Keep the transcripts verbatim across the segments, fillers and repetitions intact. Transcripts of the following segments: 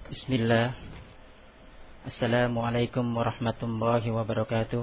Bismillah. Assalamualaikum warahmatullahi wabarakatuh.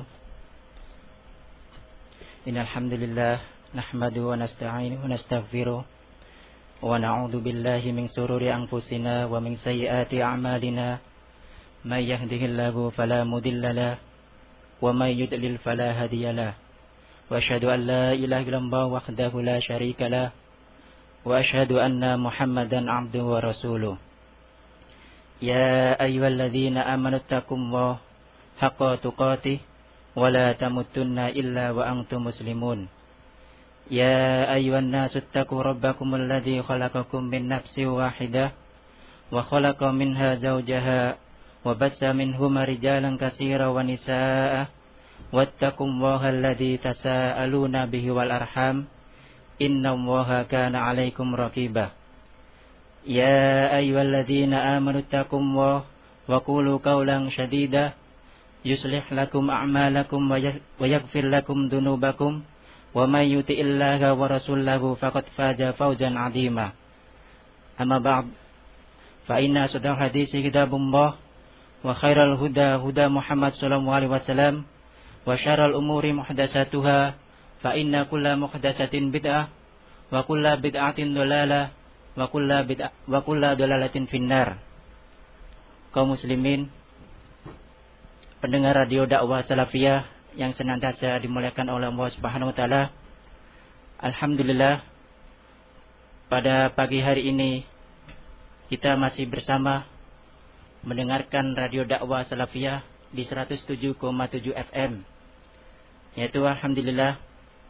Innal hamdalillah nahmaduhu wa nasta'inuhu wa nastaghfiruh wa na'udzu billahi min shururi anfusina wa min sayyiati a'malina. May yahdihillahu fala mudilla lahu wa may yudlil fala hadiya lahu. Wa asyhadu an la ilaha illallah wahdahu la syarika lahu wa asyhadu anna Muhammadan 'abduhu wa rasuluh. Ya ayyuhalladzina amanu taqullaha haqqa tuqatih wa la tamutunna illa wa antum muslimun. Ya ayyuhan nasu taqu rabbakumul ladzi khalaqakum min nafsin wahidah wa khalaqa minha zawjaha wa bassa minhuma rijalan katsiran wa nisaa'a wattaqullaha alladzi tasaaluna bihi wal arham innallaha kana 'alaikum raqiba. Ya ayyuhalladzina amanu taqullaha wa qulu qawlan shadida yuslih lakum a'malakum wa yaghfir lakum dhunubakum wa may yuti'illaha wa rasulahu faqad faza fawzan 'azima. Amma ba'd, fa inna asdaqal haditsi kitabullah wa khairal huda huda Muhammad sallallahu alaihi wasallam wa syarrul umuri muhdatsatuha fa inna kulla muhdatsatin bid'ah wa kulla bid'atin dhalalah wa kulla bid'ah wa kulla dhalalatin finnar. Kaum muslimin, pendengar radio dakwah salafiyah yang senantiasa dimuliakan oleh Allah Subhanahu wa taala. Alhamdulillah, pada pagi hari ini kita masih bersama mendengarkan radio dakwah salafiyah di seratus tujuh koma tujuh F M. Yaitu alhamdulillah,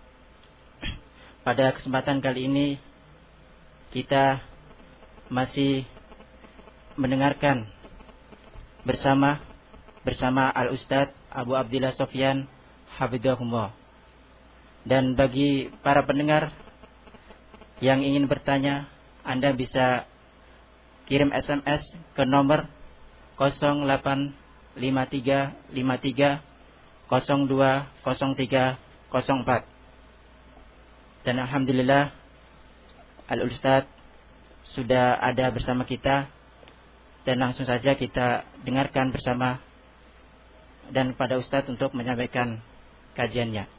pada kesempatan kali ini kita masih mendengarkan bersama bersama Al-Ustadz Abu Abdillah Sofyan hafidhahullah. Dan bagi para pendengar yang ingin bertanya, Anda bisa kirim S M S ke nomor nol delapan lima tiga lima tiga nol dua nol tiga nol empat. Dan alhamdulillah, Al-Ustadz sudah ada bersama kita, dan langsung saja kita dengarkan bersama dan pada Ustadz untuk menyampaikan kajiannya.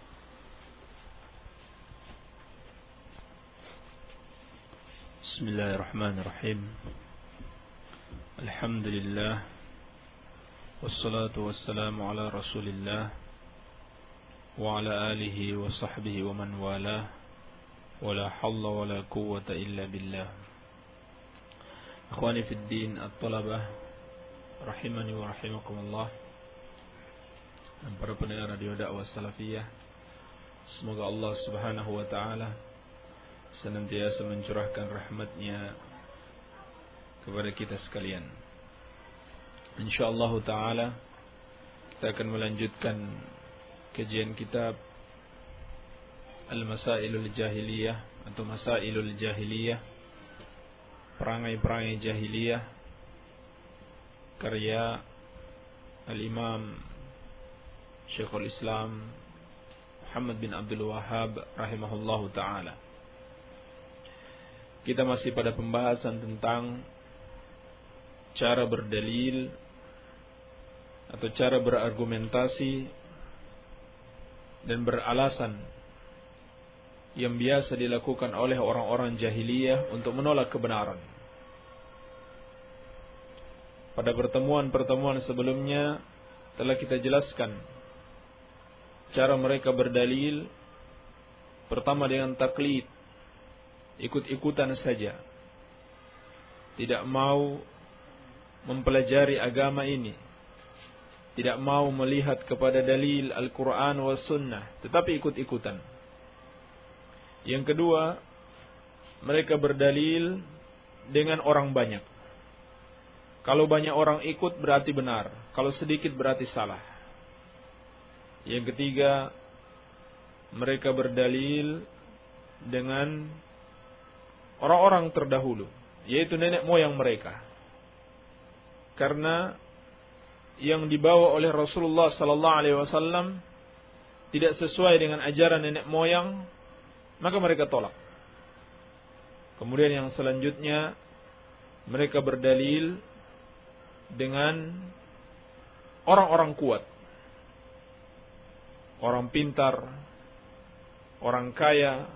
Bismillahirrahmanirrahim. Alhamdulillah wassalatu wassalamu ala Rasulillah wa ala alihi wa sahbihi wa man walah. Wala hawla wala quwwata illa billah. Ikhwani fid din at-talabah rahimani wa rahimakumullah, dan para pendengar radio dakwah salafiyah, semoga Allah Subhanahu wa taala senantiasa mencurahkan rahmatnya kepada kita sekalian. Insyaallah taala kita akan melanjutkan kajian kitab Al-Masailul Jahiliyah atau Masailul Jahiliyah, perangai-perangai jahiliyah, karya Al-Imam Syekhul Islam Muhammad bin Abdul Wahhab rahimahullahu ta'ala. Kita masih pada pembahasan tentang cara berdalil atau cara berargumentasi dan beralasan yang biasa dilakukan oleh orang-orang jahiliyah untuk menolak kebenaran. Pada pertemuan-pertemuan sebelumnya telah kita jelaskan cara mereka berdalil. Pertama dengan taklid, ikut-ikutan saja, tidak mau mempelajari agama ini, tidak mau melihat kepada dalil Al-Quran wa Sunnah, tetapi ikut-ikutan. Yang kedua, mereka berdalil dengan orang banyak. Kalau banyak orang ikut berarti benar, kalau sedikit berarti salah. Yang ketiga, mereka berdalil dengan orang-orang terdahulu, yaitu nenek moyang mereka. Karena yang dibawa oleh Rasulullah sallallahu alaihi wasallam tidak sesuai dengan ajaran nenek moyang, maka mereka tolak. Kemudian yang selanjutnya, mereka berdalil dengan orang-orang kuat, orang pintar, orang kaya,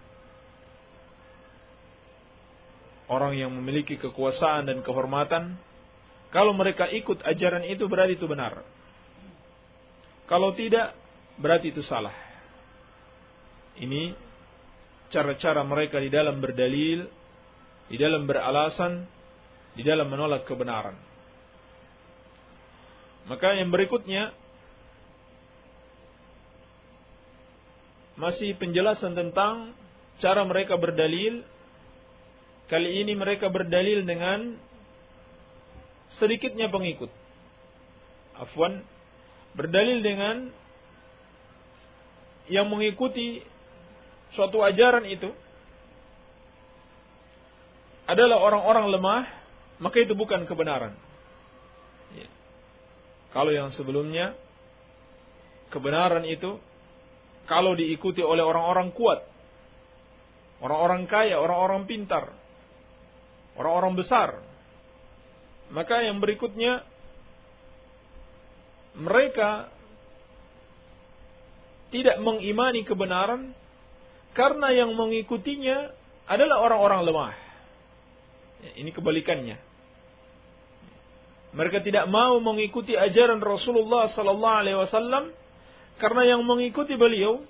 orang yang memiliki kekuasaan dan kehormatan. Kalau mereka ikut ajaran itu berarti itu benar. Kalau tidak, berarti itu salah. Ini cara-cara mereka di dalam berdalil, di dalam beralasan, di dalam menolak kebenaran. Maka yang berikutnya masih penjelasan tentang cara mereka berdalil. Kali ini mereka berdalil dengan sedikitnya pengikut. Afwan, berdalil dengan yang mengikuti suatu ajaran itu adalah orang-orang lemah, maka itu bukan kebenaran. Ya. Kalau yang sebelumnya, kebenaran itu kalau diikuti oleh orang-orang kuat, orang-orang kaya, orang-orang pintar, orang-orang besar, maka yang berikutnya mereka tidak mengimani kebenaran karena yang mengikutinya adalah orang-orang lemah. Ini kebalikannya. Mereka tidak mau mengikuti ajaran Rasulullah sallallahu alaihi wasallam karena yang mengikuti beliau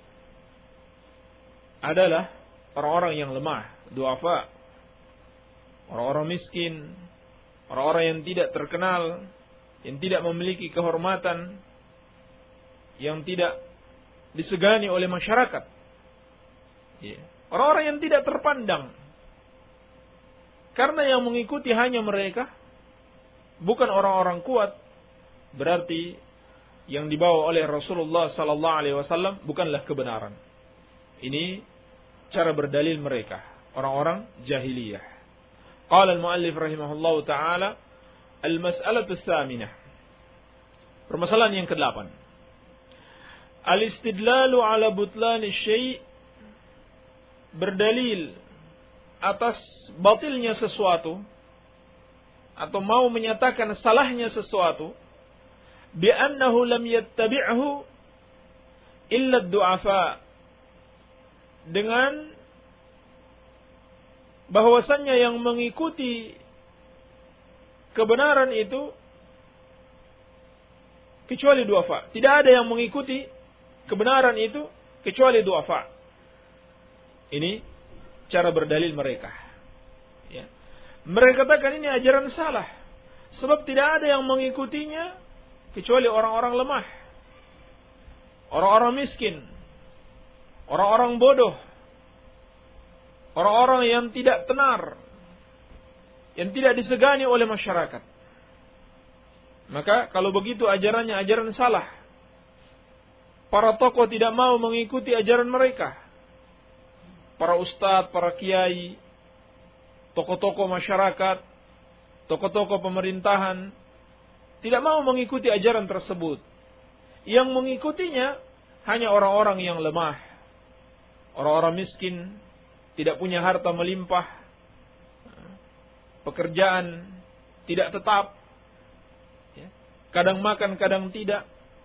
adalah orang-orang yang lemah, duafa, orang-orang miskin, orang-orang yang tidak terkenal, yang tidak memiliki kehormatan, yang tidak disegani oleh masyarakat. Orang-orang yang tidak terpandang. Karena yang mengikuti hanya mereka, bukan orang-orang kuat, berarti yang dibawa oleh Rasulullah sallallahu alaihi wasallam bukanlah kebenaran. Ini cara berdalil mereka, orang-orang jahiliyah. Qala al-muallif rahimahullahu taala, al-mas'alatu ats-tsaminah. Permasalahan yang kedelapan. Al-istidlalu ala butlani syai', berdalil atas batilnya sesuatu atau mau menyatakan salahnya sesuatu, bi annahu lam yattabi'hu illa ad-du'afa, dengan bahwasannya yang mengikuti kebenaran itu kecuali du'afa. Tidak ada yang mengikuti kebenaran itu kecuali du'afa. Ini cara berdalil mereka. Ya. Mereka katakan ini ajaran salah, sebab tidak ada yang mengikutinya kecuali orang-orang lemah, orang-orang miskin, orang-orang bodoh, orang-orang yang tidak tenar, yang tidak disegani oleh masyarakat. Maka kalau begitu ajarannya ajaran salah. Para tokoh tidak mau mengikuti ajaran mereka. Para ustadz, para kiai, tokoh-tokoh masyarakat, tokoh-tokoh pemerintahan tidak mau mengikuti ajaran tersebut. Yang mengikutinya hanya orang-orang yang lemah, orang-orang miskin, tidak punya harta melimpah, pekerjaan tidak tetap, kadang makan, kadang tidak,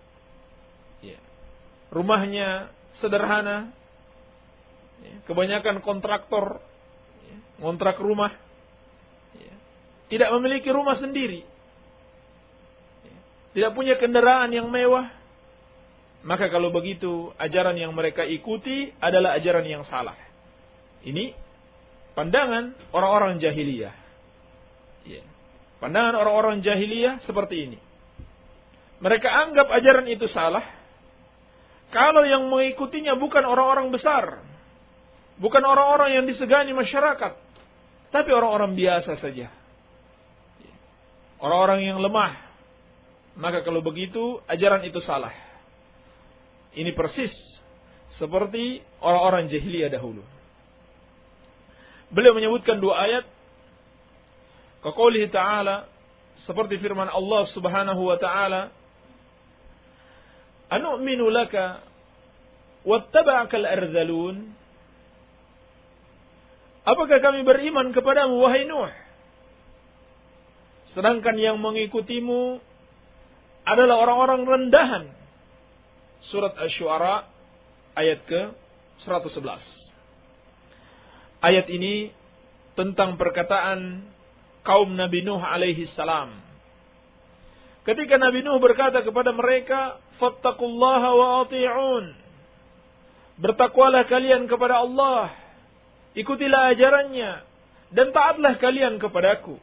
rumahnya sederhana, kebanyakan kontraktor ngontrak rumah, tidak memiliki rumah sendiri, tidak punya kendaraan yang mewah. Maka kalau begitu ajaran yang mereka ikuti adalah ajaran yang salah. Ini pandangan orang-orang jahiliyah. Pandangan orang-orang jahiliyah seperti ini. Mereka anggap ajaran itu salah kalau yang mengikutinya bukan orang-orang besar, bukan orang-orang yang disegani masyarakat, tapi orang-orang biasa saja, orang-orang yang lemah. Maka kalau begitu ajaran itu salah. Ini persis seperti orang-orang jahiliyah dahulu. Beliau menyebutkan dua ayat, kaqoulihi ta'ala, seperti firman Allah Subhanahu wa ta'ala, anu'minu laka wattaba'akal ardhalun. Apakah kami beriman kepadamu wahai Nuh, sedangkan yang mengikutimu adalah orang-orang rendahan. Surat Asy-Syu'ara ayat ke seratus sebelas. Ayat ini tentang perkataan kaum Nabi Nuh alaihi salam. Ketika Nabi Nuh berkata kepada mereka, "Fattaqullaha wa athi'un." Bertakwalah kalian kepada Allah, ikutilah ajarannya, dan taatlah kalian kepadaku.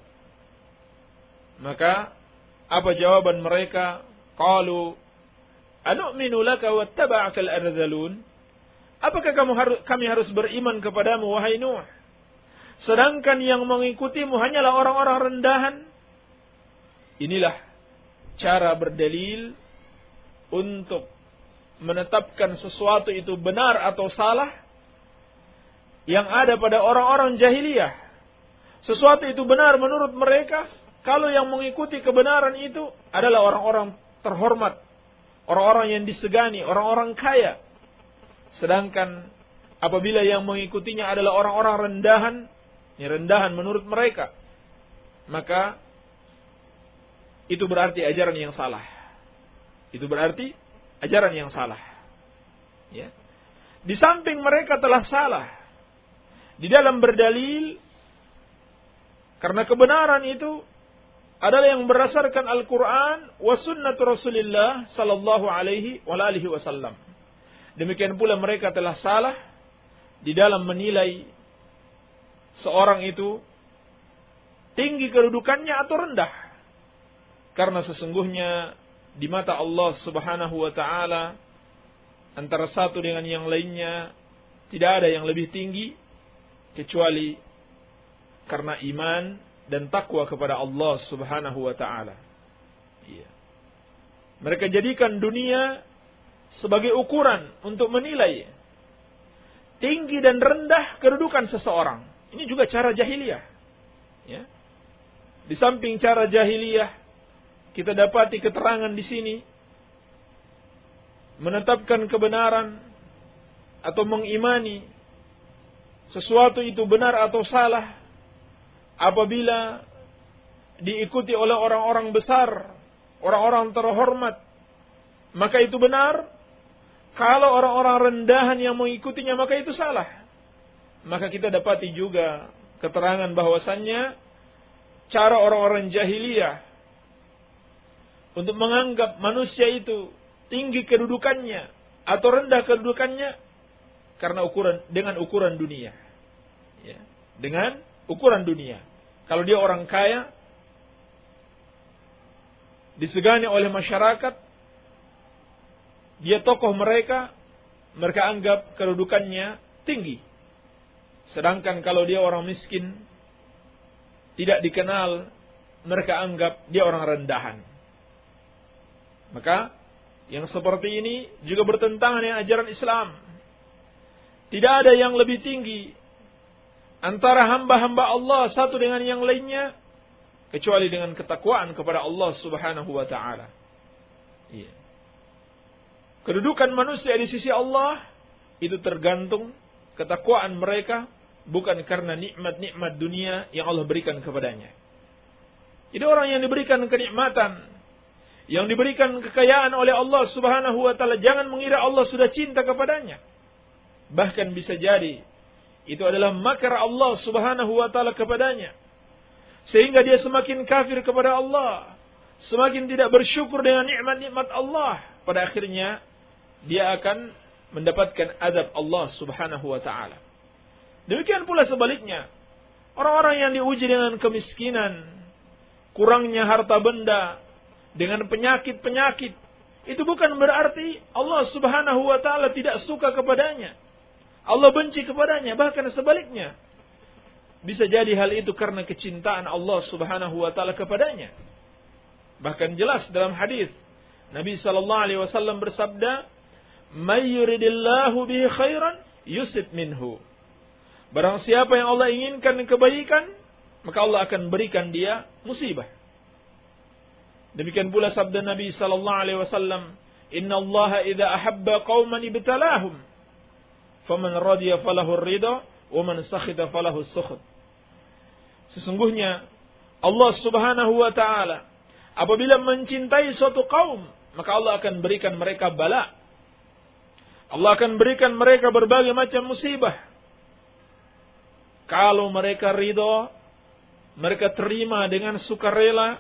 Maka apa jawaban mereka? Qalu anu'minu laka wattaba'akal arzalun. Apakah kamu harus, kami harus beriman kepadamu wahai Nuh, sedangkan yang mengikutimu hanyalah orang-orang rendahan? Inilah cara berdalil untuk menetapkan sesuatu itu benar atau salah yang ada pada orang-orang jahiliyah. Sesuatu itu benar menurut mereka kalau yang mengikuti kebenaran itu adalah orang-orang terhormat, orang-orang yang disegani, orang-orang kaya. Sedangkan apabila yang mengikutinya adalah orang-orang rendahan, yang rendahan menurut mereka, maka itu berarti ajaran yang salah. Itu berarti ajaran yang salah. Ya. Di samping mereka telah salah di dalam berdalil, karena kebenaran itu adalah yang berdasarkan Al-Quran wa sunnatu Rasulillah sallallahu alaihi wa alihi wasallam. Demikian pula mereka telah salah di dalam menilai seorang itu tinggi kedudukannya atau rendah. Karena sesungguhnya di mata Allah Subhanahu wa taala antara satu dengan yang lainnya tidak ada yang lebih tinggi kecuali karena iman dan takwa kepada Allah Subhanahu wa taala. Iya. Mereka jadikan dunia sebagai ukuran untuk menilai tinggi dan rendah kedudukan seseorang. Ini juga cara jahiliyah. Ya. Di samping cara jahiliyah, kita dapati keterangan di sini menetapkan kebenaran atau mengimani sesuatu itu benar atau salah apabila diikuti oleh orang-orang besar, orang-orang terhormat, maka itu benar. Kalau orang-orang rendahan yang mengikutinya, maka itu salah. Maka kita dapati juga keterangan bahwasannya cara orang-orang jahiliyah untuk menganggap manusia itu tinggi kedudukannya atau rendah kedudukannya karena ukuran dengan ukuran dunia. Ya, dengan ukuran dunia. Kalau dia orang kaya, disegani oleh masyarakat, dia tokoh mereka, mereka anggap kedudukannya tinggi. Sedangkan kalau dia orang miskin, tidak dikenal, mereka anggap dia orang rendahan. Maka yang seperti ini juga bertentangan dengan ajaran Islam. Tidak ada yang lebih tinggi antara hamba-hamba Allah satu dengan yang lainnya kecuali dengan ketakwaan kepada Allah Subhanahu wa taala. Iya. Kedudukan manusia di sisi Allah itu tergantung ketakwaan mereka, bukan karena nikmat-nikmat dunia yang Allah berikan kepadanya. Jadi orang yang diberikan kenikmatan, yang diberikan kekayaan oleh Allah Subhanahu wa taala, jangan mengira Allah sudah cinta kepadanya. Bahkan bisa jadi itu adalah makar Allah Subhanahu wa taala kepadanya, sehingga dia semakin kafir kepada Allah, semakin tidak bersyukur dengan nikmat-nikmat Allah. Pada akhirnya dia akan mendapatkan azab Allah Subhanahu wa taala. Demikian pula sebaliknya, orang-orang yang diuji dengan kemiskinan, kurangnya harta benda, dengan penyakit-penyakit, itu bukan berarti Allah Subhanahu wa taala tidak suka kepadanya, Allah benci kepadanya. Bahkan sebaliknya, bisa jadi hal itu karena kecintaan Allah Subhanahu wa taala kepadanya. Bahkan jelas dalam hadis Nabi sallallahu alaihi wasallam bersabda, "May yuridillahu bihi khairan yusib minhu." Barang siapa yang Allah inginkan kebaikan, maka Allah akan berikan dia musibah. Demikian pula sabda Nabi sallallahu alaihi wasallam, "Inna Allaha idza ahabba qauman ibtalahum, faman radiya falahu ar-ridha, wa man sakhita falahu as-sukht." Sesungguhnya Allah Subhanahu wa taala apabila mencintai suatu kaum, maka Allah akan berikan mereka bala. Allah akan berikan mereka berbagai macam musibah. Kalau mereka ridho, mereka terima dengan sukarela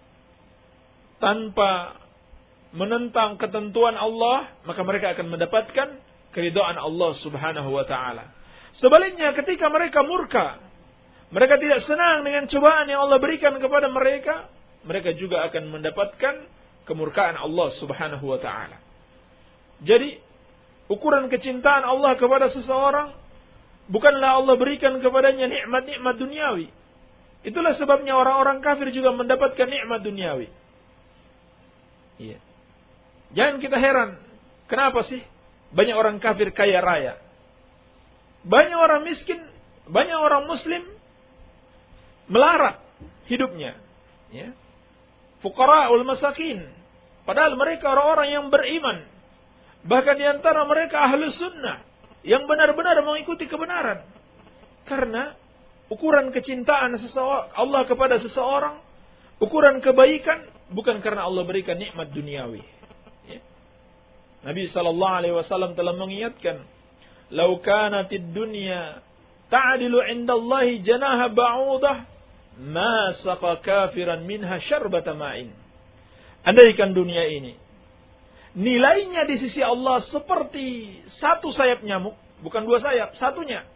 tanpa menentang ketentuan Allah, maka mereka akan mendapatkan keridhaan Allah Subhanahu wa taala. Sebaliknya ketika mereka murka, mereka tidak senang dengan cobaan yang Allah berikan kepada mereka, mereka juga akan mendapatkan kemurkaan Allah Subhanahu wa taala. Jadi, ukuran kecintaan Allah kepada seseorang bukanlah Allah berikan kepadanya nikmat-nikmat duniawi. Itulah sebabnya orang-orang kafir juga mendapatkan nikmat duniawi. Iya. Jangan kita heran, kenapa sih banyak orang kafir kaya raya? Banyak orang miskin, banyak orang muslim melarat hidupnya. Ya. Fuqara'ul masakin. Padahal mereka orang-orang yang beriman. Bahkan di antara mereka ahlu sunnah. Yang benar-benar mengikuti kebenaran. Karena ukuran kecintaan seseorang, Allah kepada seseorang, ukuran kebaikan, bukan karena Allah berikan nikmat duniawi. Ya. Nabi sallallahu alaihi wasallam telah mengingatkan, "Lau kanatid dunya ta'dilu 'indallahi janaha ba'udah, ma saqa kafiran minha syarbata ma'in." Andaikan dunia ini nilainya di sisi Allah seperti satu sayap nyamuk, bukan dua sayap, satunya.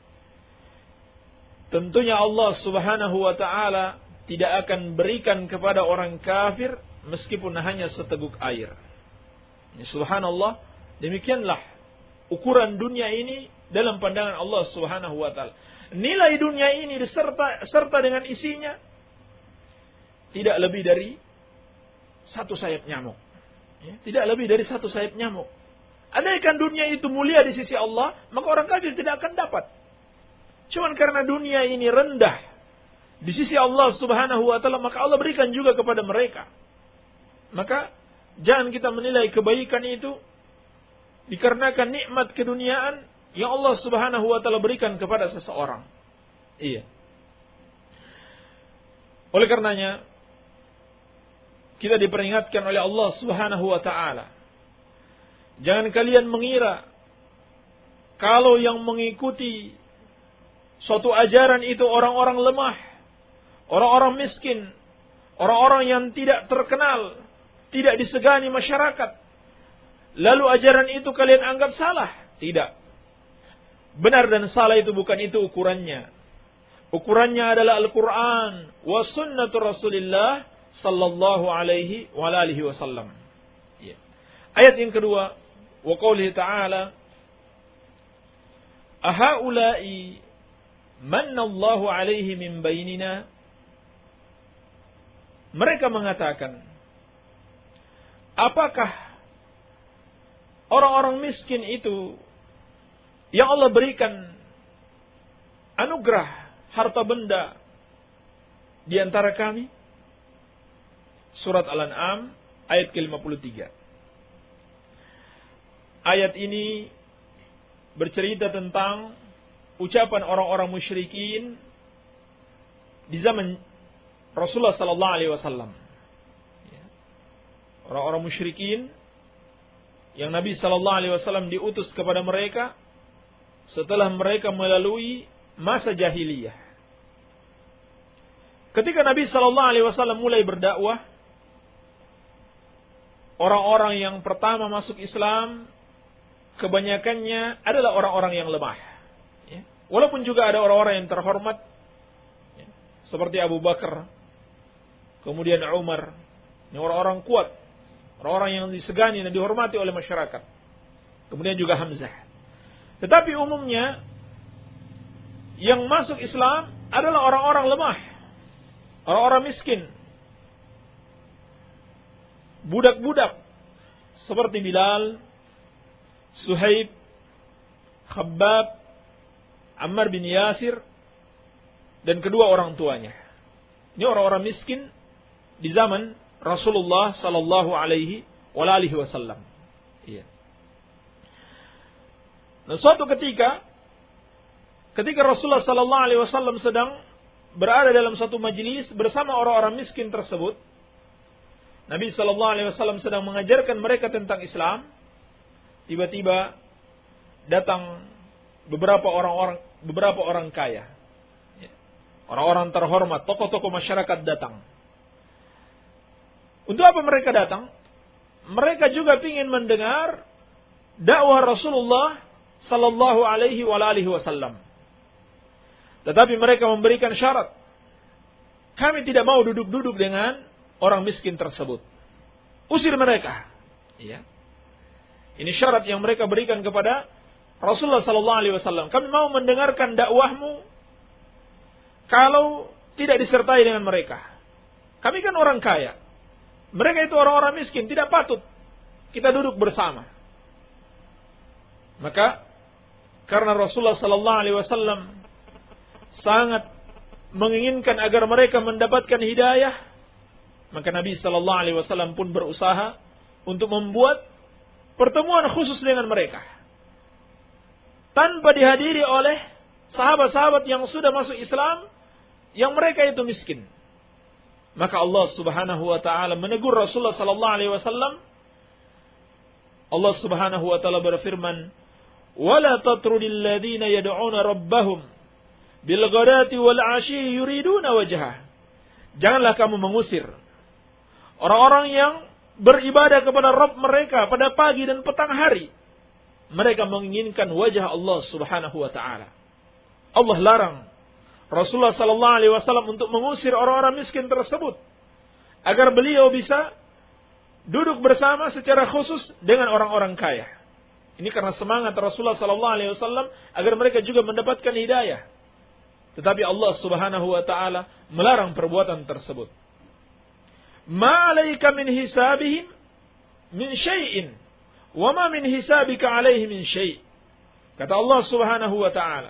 Tentunya Allah Subhanahu wa taala tidak akan berikan kepada orang kafir meskipun hanya seteguk air. Subhanallah, demikianlah ukuran dunia ini dalam pandangan Allah Subhanahu wa taala. Nilai dunia ini serta serta dengan isinya tidak lebih dari satu sayap nyamuk. Ya, tidak lebih dari satu sayap nyamuk. Andaikan dunia itu mulia di sisi Allah, maka orang kafir tidak akan dapat. Cuman karena dunia ini rendah di sisi Allah Subhanahu wa taala, maka Allah berikan juga kepada mereka. Maka jangan kita menilai kebaikan itu dikarenakan nikmat keduniaan yang Allah Subhanahu wa taala berikan kepada seseorang. Iya. Oleh karenanya kita diperingatkan oleh Allah Subhanahu wa taala, jangan kalian mengira kalau yang mengikuti suatu ajaran itu orang-orang lemah, orang-orang miskin, orang-orang yang tidak terkenal, tidak disegani masyarakat. Lalu ajaran itu kalian anggap salah. Tidak. Benar dan salah itu bukan itu ukurannya. Ukurannya adalah Al-Quran wa sunnatu Rasulillah sallallahu alaihi wa alihi wasallam. Ya. Ayat yang kedua, wa qoulihi ta'ala, ahaula'i mannallahu alaihi min bainina. Mereka mengatakan, apakah orang-orang miskin itu yang Allah berikan anugerah harta benda di antara kami? Surat Al-An'am ayat ke lima puluh tiga. Ayat ini bercerita tentang ucapan orang-orang musyrikin di zaman Rasulullah sallallahu alaihi wasallam. Orang-orang musyrikin yang Nabi sallallahu alaihi wasallam diutus kepada mereka setelah mereka melalui masa jahiliyah. Ketika Nabi sallallahu alaihi wasallam mulai berdakwah, orang-orang yang pertama masuk Islam kebanyakannya adalah orang-orang yang lemah. Ya. Walaupun juga ada orang-orang yang terhormat, ya, seperti Abu Bakar, kemudian Umar, ini orang-orang kuat, orang-orang yang disegani dan dihormati oleh masyarakat. Kemudian juga Hamzah. Tetapi umumnya yang masuk Islam adalah orang-orang lemah, orang-orang miskin, budak-budak seperti Bilal, Suhaib, Khabbab, Ammar bin Yasir, dan kedua orang tuanya. Ini orang-orang miskin di zaman Rasulullah sallallahu alaihi wasallam. Iya. Nah, suatu ketika ketika Rasulullah sallallahu alaihi wasallam sedang berada dalam satu majelis bersama orang-orang miskin tersebut. Nabi sallallahu alaihi wasallam sedang mengajarkan mereka tentang Islam. Tiba-tiba datang beberapa orang-orang beberapa orang kaya. Orang-orang terhormat, tokoh-tokoh masyarakat datang. Untuk apa mereka datang? Mereka juga ingin mendengar dakwah Rasulullah sallallahu alaihi wasallam. Tetapi mereka memberikan syarat. Kami tidak mau duduk-duduk dengan orang miskin tersebut. Usir mereka. Ya. Ini syarat yang mereka berikan kepada Rasulullah sallallahu alaihi wasallam. Kami mau mendengarkan dakwahmu kalau tidak disertai dengan mereka. Kami kan orang kaya. Mereka itu orang-orang miskin, tidak patut kita duduk bersama. Maka karena Rasulullah sallallahu alaihi wasallam sangat menginginkan agar mereka mendapatkan hidayah, maka Nabi sallallahu alaihi wasallam pun berusaha untuk membuat pertemuan khusus dengan mereka tanpa dihadiri oleh sahabat-sahabat yang sudah masuk Islam yang mereka itu miskin. Maka Allah Subhanahu wa taala menegur Rasulullah sallallahu alaihi wasallam. Allah Subhanahu wa taala berfirman, "Wala tatrudil ladzina yad'una rabbahum bil ghadati wal 'ashyi yuriduna wajhah." Janganlah kamu mengusir orang-orang yang beribadah kepada Rabb mereka pada pagi dan petang hari. Mereka menginginkan wajah Allah Subhanahu wa taala. Allah larang Rasulullah sallallahu alaihi wasallam untuk mengusir orang-orang miskin tersebut agar beliau bisa duduk bersama secara khusus dengan orang-orang kaya. Ini karena semangat Rasulullah sallallahu alaihi wasallam agar mereka juga mendapatkan hidayah. Tetapi Allah Subhanahu wa taala melarang perbuatan tersebut. Ma 'alaika min hisabihim min syai'in wa ma min hisabika 'alaihi min syai'. Kata Allah Subhanahu wa taala,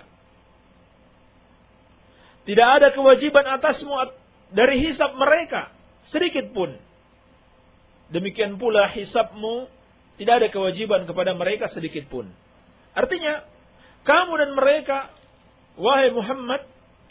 tidak ada kewajiban atasmu dari hisab mereka sedikit pun. Demikian pula hisabmu tidak ada kewajiban kepada mereka sedikit pun. Artinya, kamu dan mereka, wahai Muhammad,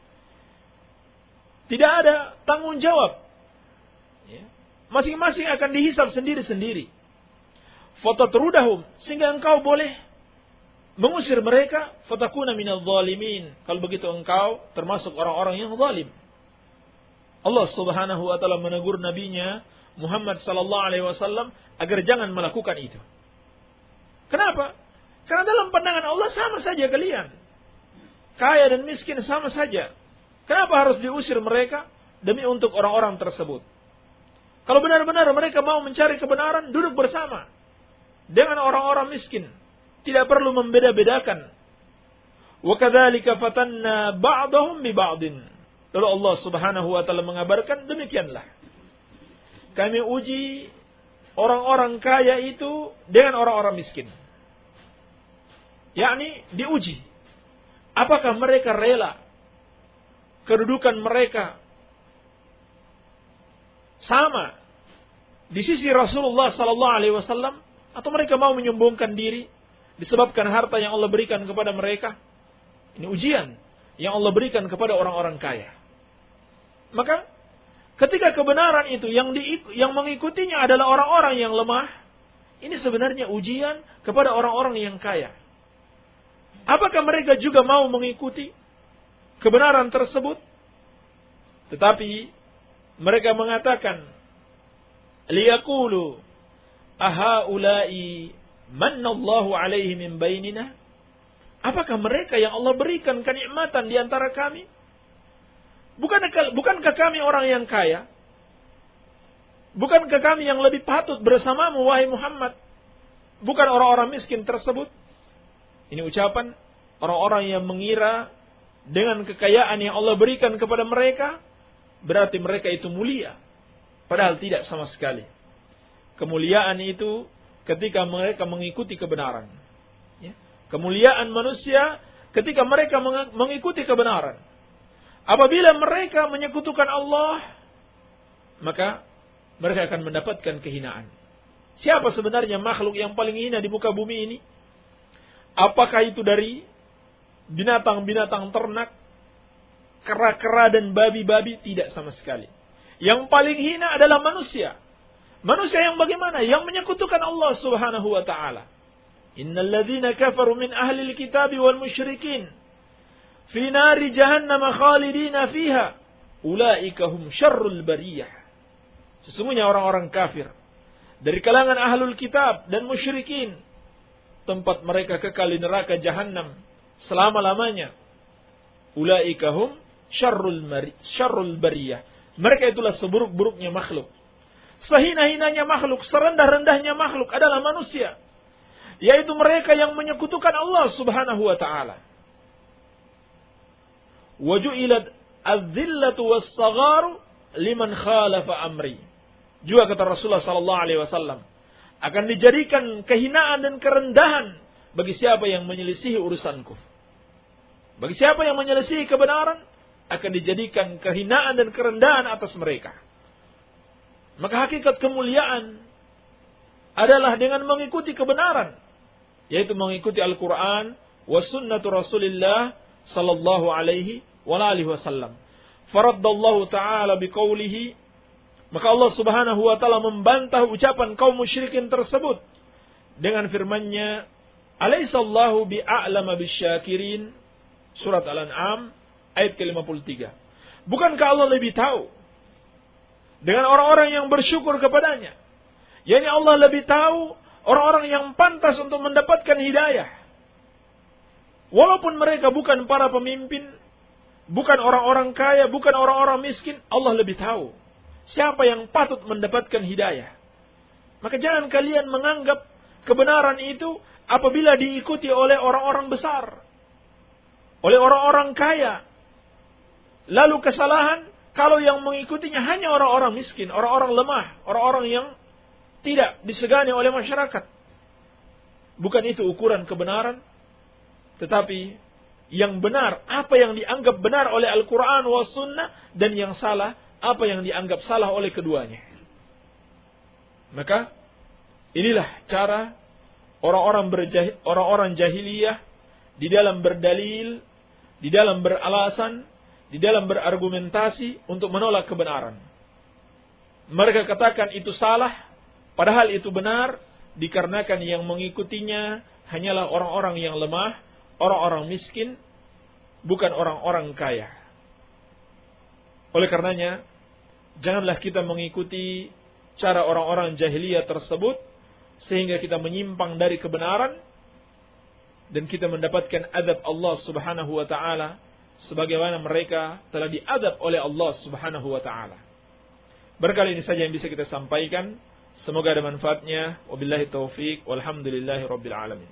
tidak ada tanggung jawab. Masing-masing akan dihisab sendiri-sendiri. Fatatrudahum, sehingga engkau boleh mengusir mereka. Fatakuna minal zalimin, kalau begitu engkau termasuk orang-orang yang zalim. Allah Subhanahu wa taala menegur nabinya Muhammad sallallahu alaihi wasallam agar jangan melakukan itu. Kenapa? Karena dalam pandangan Allah sama saja kalian. Kaya dan miskin sama saja. Kenapa harus diusir mereka demi untuk orang-orang tersebut? Kalau benar-benar mereka mau mencari kebenaran, duduk bersama dengan orang-orang miskin. Tidak perlu membeda-bedakan. Wa kadzalika fatanna ba'dahum bi ba'din. Lalu Allah Subhanahu wa taala mengabarkan demikianlah. Kami uji orang-orang kaya itu dengan orang-orang miskin. Yakni diuji. Apakah mereka rela kedudukan mereka sama di sisi Rasulullah sallallahu alaihi wasallam, atau mereka mau menyombongkan diri disebabkan harta yang Allah berikan kepada mereka? Ini ujian yang Allah berikan kepada orang-orang kaya. Maka ketika kebenaran itu yang di, yang mengikutinya adalah orang-orang yang lemah, ini sebenarnya ujian kepada orang-orang yang kaya. Apakah mereka juga mau mengikuti kebenaran tersebut? Tetapi mereka mengatakan, liyaqulu ahaula'i mannallahu alaihi min bainina. Apakah mereka yang Allah berikan kenikmatan di antara kami? Bukankah, bukankah kami orang yang kaya? Bukankah kami yang lebih patut bersamamu, wahai Muhammad? Bukan orang-orang miskin tersebut? Ini ucapan orang-orang yang mengira dengan kekayaan yang Allah berikan kepada mereka, berarti mereka itu mulia. Padahal tidak sama sekali. Kemuliaan itu ketika mereka mengikuti kebenaran. Kemuliaan manusia ketika mereka mengikuti kebenaran. Apabila mereka menyekutukan Allah, maka mereka akan mendapatkan kehinaan. Siapa sebenarnya makhluk yang paling hina di muka bumi ini? Apakah itu dari binatang-binatang ternak? kera-kera dan babi-babi, tidak sama sekali. Yang paling hina adalah manusia. Manusia yang bagaimana? Yang menyekutukan Allah Subhanahu wa taala. Innal ladzina kafaru min ahlil kitabi wal musyrikin fi nari jahannam khalidina fiha ulaika hum syarrul bariyah. Sesungguhnya orang-orang kafir dari kalangan ahlul kitab dan musyrikin, tempat mereka kekal di neraka jahannam selama-lamanya. Ulaika hum syarrul mari syarrul bariyah. Mereka itulah seburuk-buruknya makhluk. Sehina-hinanya makhluk, serendah-rendahnya makhluk adalah manusia. Yaitu mereka yang menyekutukan Allah Subhanahu wa ta'ala. Waju'ilat az-zillatu was-sagharu liman khalafa amri. Juga kata Rasulullah sallallahu alaihi wasallam, akan dijadikan kehinaan dan kerendahan bagi siapa yang menyelisihi urusanku. Bagi siapa yang menyelisihi kebenaran, akan dijadikan kehinaan dan kerendahan atas mereka. Maka hakikat kemuliaan adalah dengan mengikuti kebenaran, yaitu mengikuti Al-Quran wa sunnatu Rasulillah sallallahu alaihi wa alihi wasallam. Faraddallahu ta'ala biqaulihi, maka Allah Subhanahu wa taala membantah ucapan kaum musyrikin tersebut dengan firman-Nya, "Alaisallahu bi'a'lama bisyakirin." Surat Al-An'am ayat ke lima puluh tiga. Bukankah Allah lebih tahu dengan orang-orang yang bersyukur kepadanya? Yani Allah lebih tahu orang-orang yang pantas untuk mendapatkan hidayah. Walaupun mereka bukan para pemimpin, bukan orang-orang kaya, bukan orang-orang miskin, Allah lebih tahu siapa yang patut mendapatkan hidayah. Maka jangan kalian menganggap kebenaran itu apabila diikuti oleh orang-orang besar, oleh orang-orang kaya. Lalu kesalahan kalau yang mengikutinya hanya orang-orang miskin, orang-orang lemah, orang-orang yang tidak disegani oleh masyarakat. Bukan itu ukuran kebenaran. Tetapi yang benar, apa yang dianggap benar oleh Al-Quran wa Sunnah, dan yang salah, apa yang dianggap salah oleh keduanya. Maka inilah cara orang-orang berjah, orang-orang jahiliyah di dalam berdalil, di dalam beralasan, di dalam berargumentasi untuk menolak kebenaran. Mereka katakan itu salah, padahal itu benar, dikarenakan yang mengikutinya hanyalah orang-orang yang lemah, orang-orang miskin, bukan orang-orang kaya. Oleh karenanya, janganlah kita mengikuti cara orang-orang jahiliyah tersebut, sehingga kita menyimpang dari kebenaran, dan kita mendapatkan adab Allah Subhanahu wa ta'ala, sebagaimana mereka telah diadab oleh Allah Subhanahu wa ta'ala. Barangkali ini saja yang bisa kita sampaikan. Semoga ada manfaatnya. Wabillahi taufiq. Walhamdulillahi rabbil alamin.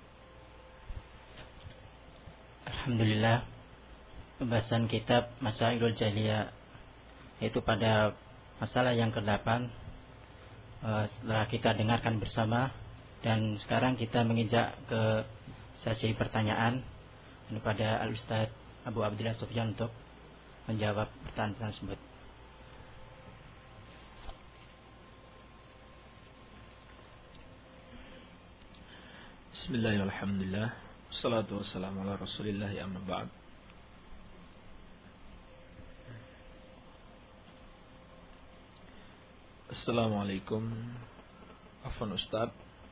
Alhamdulillah. Pembahasan kitab Masailul Jahiliyah, yaitu pada masalah yang kedelapan, setelah kita dengarkan bersama. Dan sekarang kita menginjak ke sesi pertanyaan kepada Al-Ustaz Abu Abdillah Sufyan untuk menjawab pertanyaan tersebut. Bismillahirrahmanirrahim. Alhamdulillah. Wassalatu wassalamu ala Rasulillah, amma ba'd. Assalamualaikum. Afwan Ustaz,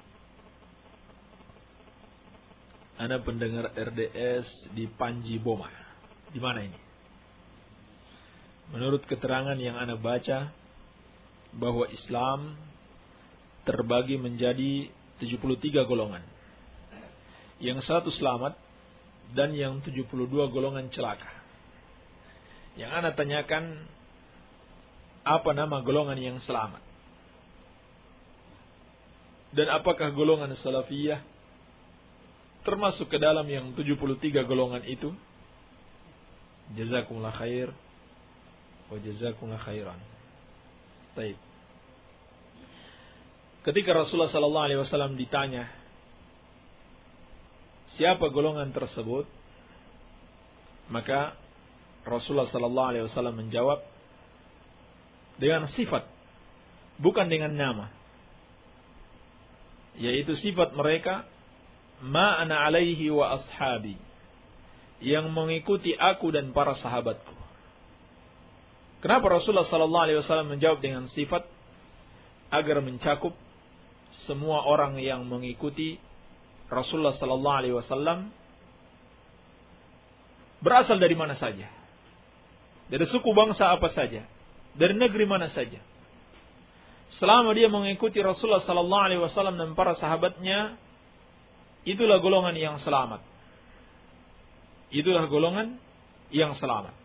Ana pendengar R D S di Panji Boma. Di mana ini? Menurut keterangan yang Ana baca, bahwa Islam terbagi menjadi tujuh puluh tiga golongan. Yang satu selamat dan yang tujuh puluh dua golongan celaka. Yang Ana tanyakan, apa nama golongan yang selamat? Dan apakah golongan salafiyah termasuk ke dalam yang tujuh puluh tiga golongan itu? Jazakumullah khair wa jazakumullah khairan. Baik. Ketika Rasulullah sallallahu alaihi wasallam ditanya siapa golongan tersebut, maka Rasulullah sallallahu alaihi wasallam menjawab dengan sifat, bukan dengan nama. Yaitu sifat mereka, ma ana alaihi wa ashabi. yang mengikuti aku dan para sahabatku. Kenapa Rasulullah sallallahu alaihi wasallam menjawab dengan sifat agar mencakup semua orang yang mengikuti Rasulullah sallallahu alaihi wasallam berasal dari mana saja. Dari suku bangsa apa saja, dari negeri mana saja. Selama dia mengikuti Rasulullah sallallahu alaihi wasallam dan para sahabatnya, itulah golongan yang selamat. Itulah golongan yang selamat.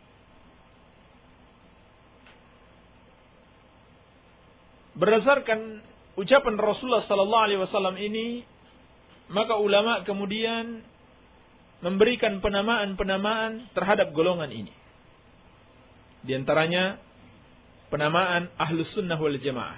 Berdasarkan ucapan Rasulullah sallallahu alaihi wasallam ini, maka ulama kemudian memberikan penamaan-penamaan terhadap golongan ini. Di antaranya penamaan Ahlus Sunnah wal Jamaah,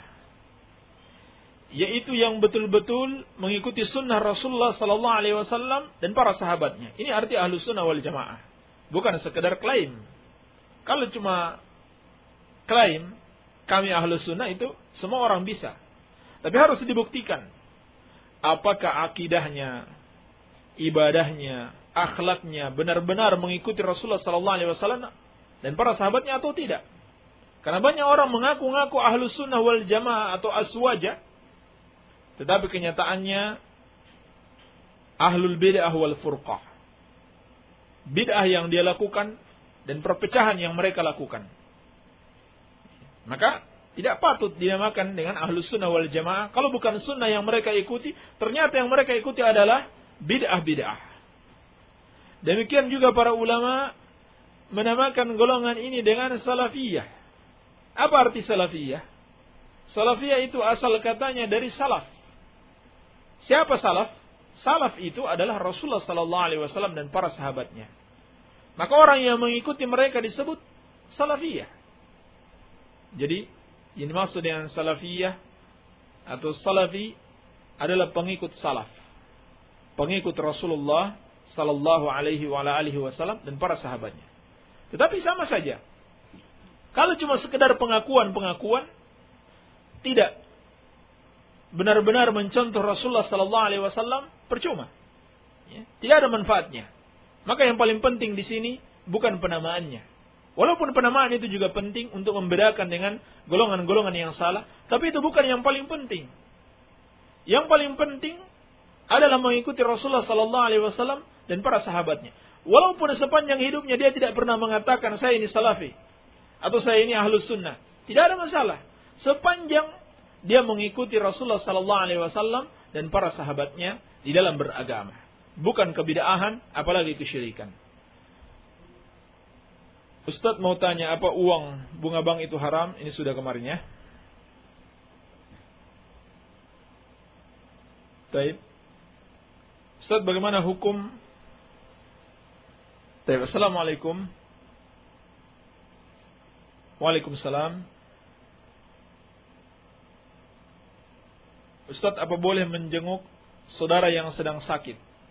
yaitu yang betul-betul mengikuti sunnah Rasulullah sallallahu alaihi wasallam dan para sahabatnya. Ini arti Ahlus Sunnah wal Jamaah, bukan sekedar klaim. Kalau cuma klaim kami Ahlus Sunnah, itu semua orang bisa. Tapi harus dibuktikan apakah akidahnya, ibadahnya, akhlaknya benar-benar mengikuti Rasulullah sallallahu alaihi wasallam dan para sahabatnya atau tidak. Karena banyak orang mengaku-ngaku Ahlus Sunnah wal Jamaah atau aswaja, tetapi kenyataannya Ahlul Bid'ah wal Furqah. Bid'ah yang dia lakukan dan perpecahan yang mereka lakukan. Maka tidak patut dinamakan dengan Ahlus Sunnah wal Jamaah kalau bukan sunnah yang mereka ikuti. Ternyata yang mereka ikuti adalah bid'ah-bid'ah. Demikian juga para ulama menamakan golongan ini dengan salafiyah. Apa arti salafiyah? Salafiyah itu asal katanya dari salaf. Siapa salaf? Salaf itu adalah Rasulullah sallallahu alaihi wasallam dan para sahabatnya. Maka orang yang mengikuti mereka disebut salafiyah. Jadi yang dimaksud dengan salafiyah atau salafi adalah pengikut salaf, pengikut Rasulullah sallallahu alaihi wa alihi wasallam dan para sahabatnya. Tetapi sama saja. Kalau cuma sekedar pengakuan-pengakuan, tidak benar-benar mencontoh Rasulullah sallallahu alaihi wasallam, percuma. Ya, tidak ada manfaatnya. Maka yang paling penting di sini bukan penamaannya. Walaupun penamaan itu juga penting untuk membedakan dengan golongan-golongan yang salah, tapi itu bukan yang paling penting. Yang paling penting adalah mengikuti Rasulullah sallallahu alaihi wasallam dan para sahabatnya. Walaupun sepanjang hidupnya dia tidak pernah mengatakan saya ini salafi atau saya ini Ahlus Sunnah, tidak ada masalah. Sepanjang dia mengikuti Rasulullah sallallahu alaihi wasallam dan para sahabatnya di dalam beragama, bukan kebid'ahan, apalagi kesyirikan. Ustaz mau tanya, apa uang bunga bank itu haram? Ini sudah kemarin ya. Baik. Ustaz, bagaimana hukum? Baik, assalamualaikum. Waalaikumsalam. Ustaz, apa boleh menjenguk saudara yang sedang sakit,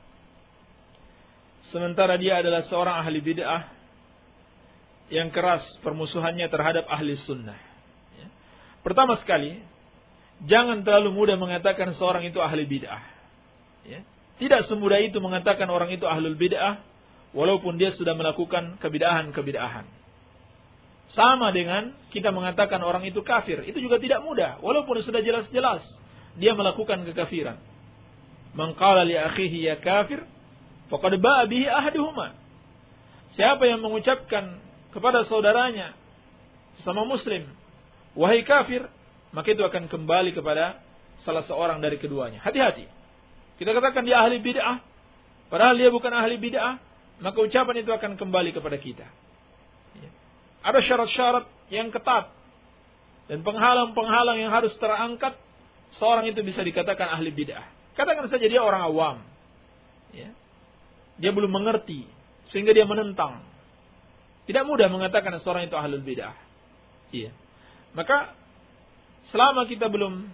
sementara dia adalah seorang ahli bid'ah yang keras permusuhannya terhadap ahli sunnah? Ya. Pertama sekali, jangan terlalu mudah mengatakan seorang itu ahli bid'ah. Ya. Tidak semudah itu mengatakan orang itu ahlul bid'ah, walaupun dia sudah melakukan kebid'ahan-kebid'ahan. Sama dengan kita mengatakan orang itu kafir, itu juga tidak mudah, walaupun sudah jelas-jelas dia melakukan kekafiran. Man qala li akhihi ya kafir, faqad ba'a bihi ahaduhuma. Siapa yang mengucapkan kepada saudaranya sesama muslim, wahai kafir, maka itu akan kembali kepada salah seorang dari keduanya. Hati-hati. Kita katakan dia ahli bid'ah, padahal dia bukan ahli bid'ah, maka ucapan itu akan kembali kepada kita. Ada syarat-syarat yang ketat dan penghalang-penghalang yang harus terangkat, seorang itu bisa dikatakan ahli bid'ah. Katakan saja dia orang awam, ya. Dia belum mengerti sehingga dia menentang. Tidak mudah mengatakan seorang itu ahlul bid'ah. Iya. Maka selama kita belum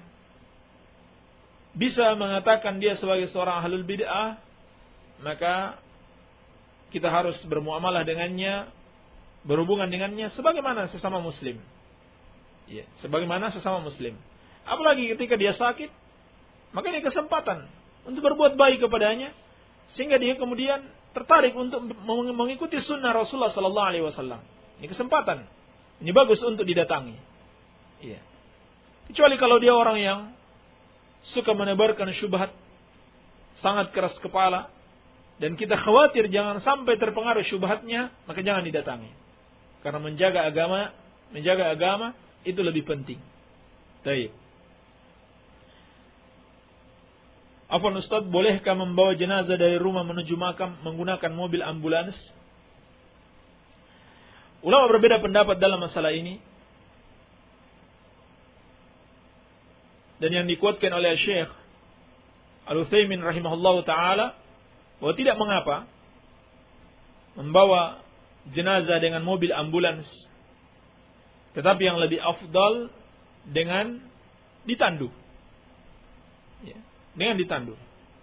bisa mengatakan dia sebagai seorang ahlul bid'ah, maka kita harus bermuamalah dengannya, berhubungan dengannya sebagaimana sesama muslim. Iya, sebagaimana sesama muslim. Apalagi ketika dia sakit, maka ini kesempatan untuk berbuat baik kepadanya, sehingga dia kemudian tertarik untuk mengikuti sunnah Rasulullah sallallahu alaihi wasallam. Ini kesempatan. Ini bagus untuk didatangi. Iya. Kecuali kalau dia orang yang suka menebarkan syubhat, sangat keras kepala, dan kita khawatir jangan sampai terpengaruh syubhatnya, maka jangan didatangi. Karena menjaga agama, menjaga agama itu lebih penting. Baik. Afwan Ustaz, bolehkah membawa jenazah dari rumah menuju makam menggunakan mobil ambulans? Ulama berbeda pendapat dalam masalah ini. Dan yang dikuatkan oleh Syekh Al-Utsaimin rahimahullahu taala, bahwa tidak mengapa membawa jenazah dengan mobil ambulans, tetapi yang lebih afdal dengan ditandu. Ya, dengan ditandu.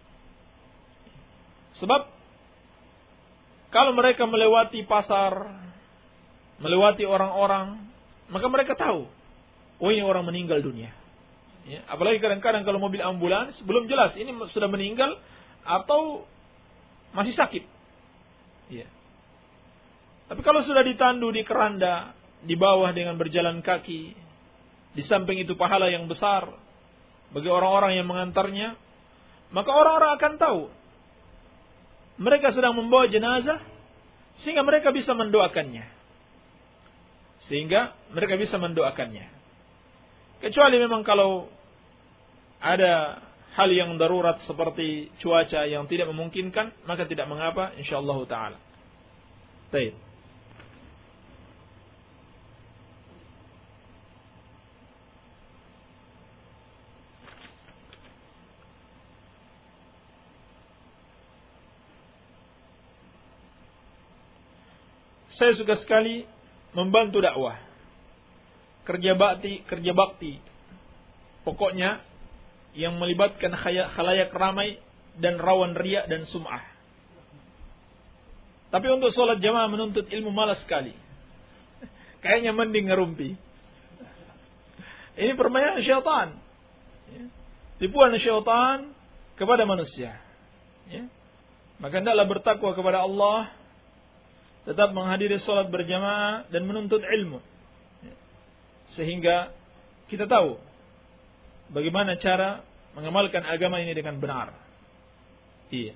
Sebab kalau mereka melewati pasar, melewati orang-orang, maka mereka tahu, oh ini orang meninggal dunia. Ya, apalagi kadang-kadang kalau mobil ambulans belum jelas ini sudah meninggal atau masih sakit. Ya. Tapi kalau sudah ditandu di keranda, di bawah dengan berjalan kaki, di samping itu pahala yang besar bagi orang-orang yang mengantarnya, maka orang-orang akan tahu mereka sedang membawa jenazah, sehingga mereka bisa mendoakannya. Sehingga mereka bisa mendoakannya. Kecuali memang kalau ada hal yang darurat seperti cuaca yang tidak memungkinkan, maka tidak mengapa, insyaallah taala. Baik. Saya suka sekali membantu dakwah. Kerja bakti, kerja bakti. Pokoknya yang melibatkan khalayak ramai dan rawan riya dan sum'ah. Tapi untuk sholat jamaah menuntut ilmu malas sekali. Kayaknya mending ngerumpi. Ini permainan syaitan. Tipuan syaitan kepada manusia. Maka hendaklah bertakwa kepada Allah, tetap menghadiri sholat berjamaah dan menuntut ilmu. Sehingga kita tahu bagaimana cara mengamalkan agama ini dengan benar. Iya.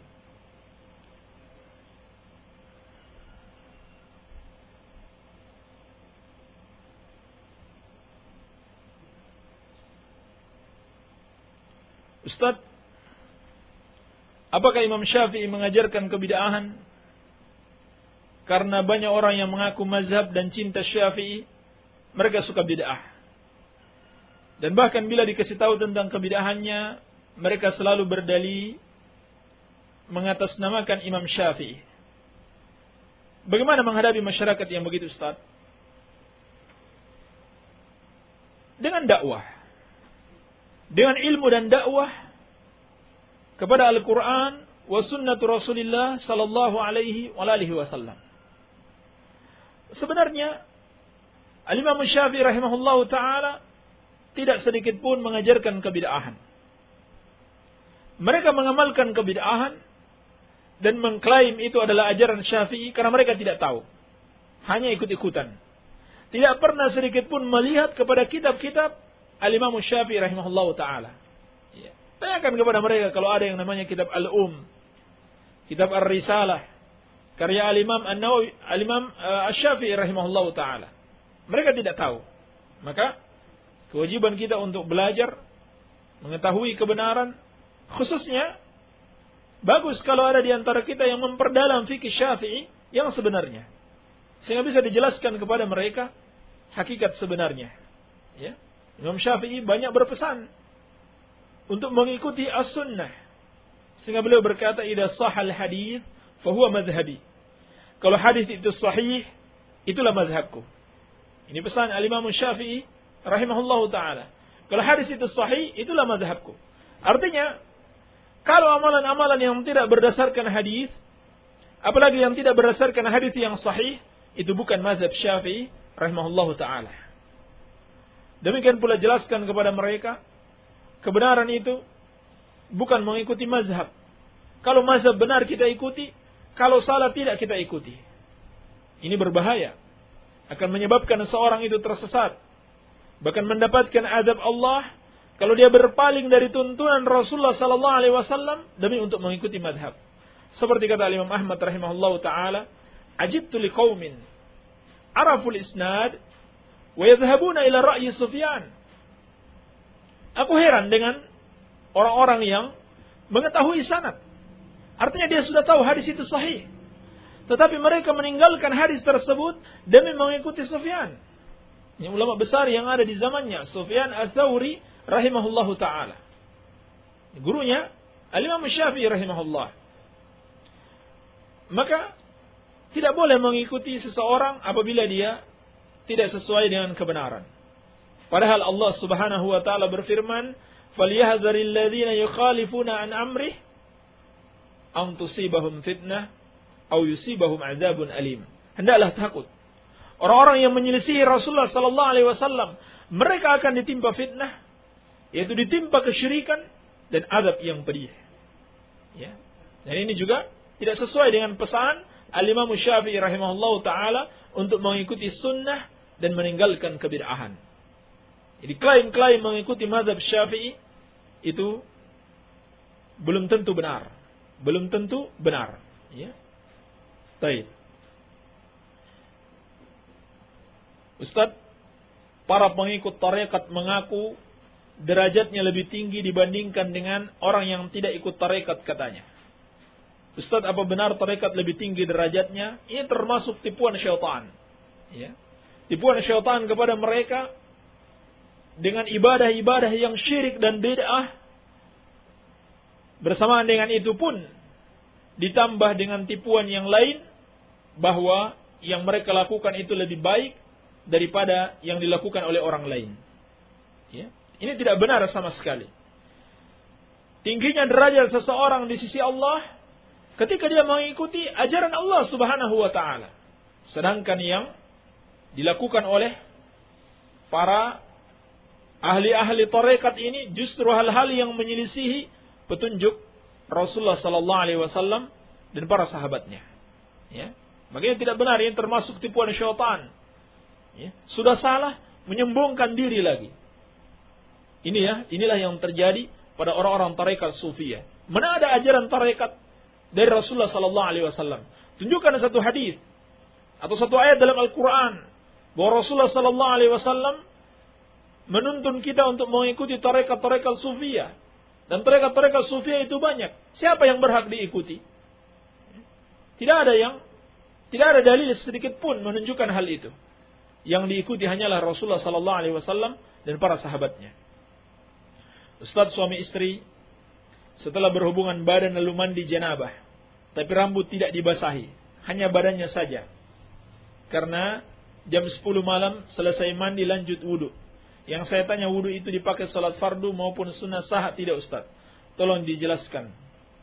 Ustaz, apakah Imam Syafi'i mengajarkan kebid'ahan? Karena banyak orang yang mengaku mazhab dan cinta Syafi'i, mereka suka bid'ah. Dan bahkan bila dikasih tahu tentang kebid'ahannya, mereka selalu berdalih mengatasnamakan Imam Syafi'i. Bagaimana menghadapi masyarakat yang begitu, Ustaz? Dengan dakwah. Dengan ilmu dan dakwah kepada Al-Quran wa sunnatu Rasulillah sallallahu alaihi wa alihi wasallam. Sebenarnya Al-Imam Syafi'i rahimahullahu ta'ala tidak sedikit pun mengajarkan kebid'ahan. Mereka mengamalkan kebid'ahan dan mengklaim itu adalah ajaran Syafi'i karena mereka tidak tahu. Hanya ikut-ikutan. Tidak pernah sedikit pun melihat kepada kitab-kitab Al-Imam Syafi'i rahimahullahu ta'ala. Ya. Tanyakan kepada mereka kalau ada yang namanya kitab Al-Um, kitab Ar-Risalah, karya Al-Imam An-Nawawi, Al-Imam uh, Asy-Syafi'i rahimahullahu ta'ala. Mereka tidak tahu. Maka kewajiban kita untuk belajar, mengetahui kebenaran, khususnya bagus kalau ada di antara kita yang memperdalam fikih Syafi'i yang sebenarnya, sehingga bisa dijelaskan kepada mereka hakikat sebenarnya. Ya. Imam Syafi'i banyak berpesan untuk mengikuti as-sunnah, sehingga beliau berkata, "Idza shahal hadits fa huwa madhhabi." Kalau hadis itu sahih, itulah mazhabku. Ini pesan Al-Imam Syafi'i rahimahullahu ta'ala. Kalau hadis itu sahih, itulah mazhabku. Artinya, kalau amalan-amalan yang tidak berdasarkan hadis, apalagi yang tidak berdasarkan hadis yang sahih, itu bukan mazhab Syafi'i rahimahullahu ta'ala. Demikian pula jelaskan kepada mereka, kebenaran itu bukan mengikuti mazhab. Kalau mazhab benar kita ikuti, kalau salah tidak kita ikuti. Ini berbahaya. Akan menyebabkan seorang itu tersesat. Bahkan mendapatkan azab Allah kalau dia berpaling dari tuntunan Rasulullah sallallahu alaihi wasallam demi untuk mengikuti madhab. Seperti kata Imam Ahmad rahimahullahu taala, "Ajibtu liqaumin araful isnad wa yadhhabuna ila ra'yi Sufyan." Aku heran dengan orang-orang yang mengetahui sanad. Artinya dia sudah tahu hadis itu sahih. Tetapi mereka meninggalkan hadis tersebut demi mengikuti Sufyan. Ini ulama besar yang ada di zamannya, Sufyan Ats-Tsauri rahimahullahu taala. Gurunya Al-Imam Syafi'i rahimahullah. Maka tidak boleh mengikuti seseorang apabila dia tidak sesuai dengan kebenaran. Padahal Allah Subhanahu wa taala berfirman, "Falyahdharil ladzina yukhalifuna an amrih an tusibahum fitnah aw yusibahum adzabun alim." Hendaklah takut orang-orang yang menyelisihi Rasulullah sallallahu alaihi wasallam, mereka akan ditimpa fitnah, yaitu ditimpa kesyirikan dan azab yang pedih. Ya. Dan ini juga tidak sesuai dengan pesan Al-Imam Syafi'i rahimahullahu taala untuk mengikuti sunnah dan meninggalkan kebid'ahan. Jadi klaim-klaim mengikuti mazhab Syafi'i itu belum tentu benar. Belum tentu benar. Ya. Baik. Ustaz, para pengikut tarekat mengaku derajatnya lebih tinggi dibandingkan dengan orang yang tidak ikut tarekat katanya. Ustaz, apa benar tarekat lebih tinggi derajatnya? Ini termasuk tipuan syaitan. Ya. Tipuan syaitan kepada mereka dengan ibadah-ibadah yang syirik dan bid'ah. Bersamaan dengan itu pun ditambah dengan tipuan yang lain bahwa yang mereka lakukan itu lebih baik daripada yang dilakukan oleh orang lain. Ya. Ini tidak benar sama sekali. Tingginya derajat seseorang di sisi Allah ketika dia mengikuti ajaran Allah Subhanahu wa taala. Sedangkan yang dilakukan oleh para ahli-ahli tarekat ini justru hal-hal yang menyelisihi petunjuk Rasulullah sallallahu alaihi wasallam dan para sahabatnya. Ya. Makanya tidak benar, ini termasuk tipuan syaitan. Ya. Sudah salah, menyombongkan diri lagi. Ini ya, inilah yang terjadi pada orang-orang tarekat sufiyah. Mana ada ajaran tarekat dari Rasulullah sallallahu alaihi wasallam? Tunjukkan satu hadis atau satu ayat dalam Al-Qur'an bahwa Rasulullah sallallahu alaihi wasallam menuntun kita untuk mengikuti tarekat-tarekat sufiyah. Dan tarekat-tarekat sufiyah itu banyak. Siapa yang berhak diikuti? Tidak ada yang tidak ada dalil sedikit pun menunjukkan hal itu. Yang diikuti hanyalah Rasulullah sallallahu alaihi wasallam dan para sahabatnya. Ustaz, suami istri setelah berhubungan badan lalu mandi janabah, tapi rambut tidak dibasahi, hanya badannya saja. Karena jam sepuluh malam selesai mandi lanjut wudu. Yang saya tanya, wudu itu dipakai salat fardu maupun sunnah, sah tidak Ustaz? Tolong dijelaskan.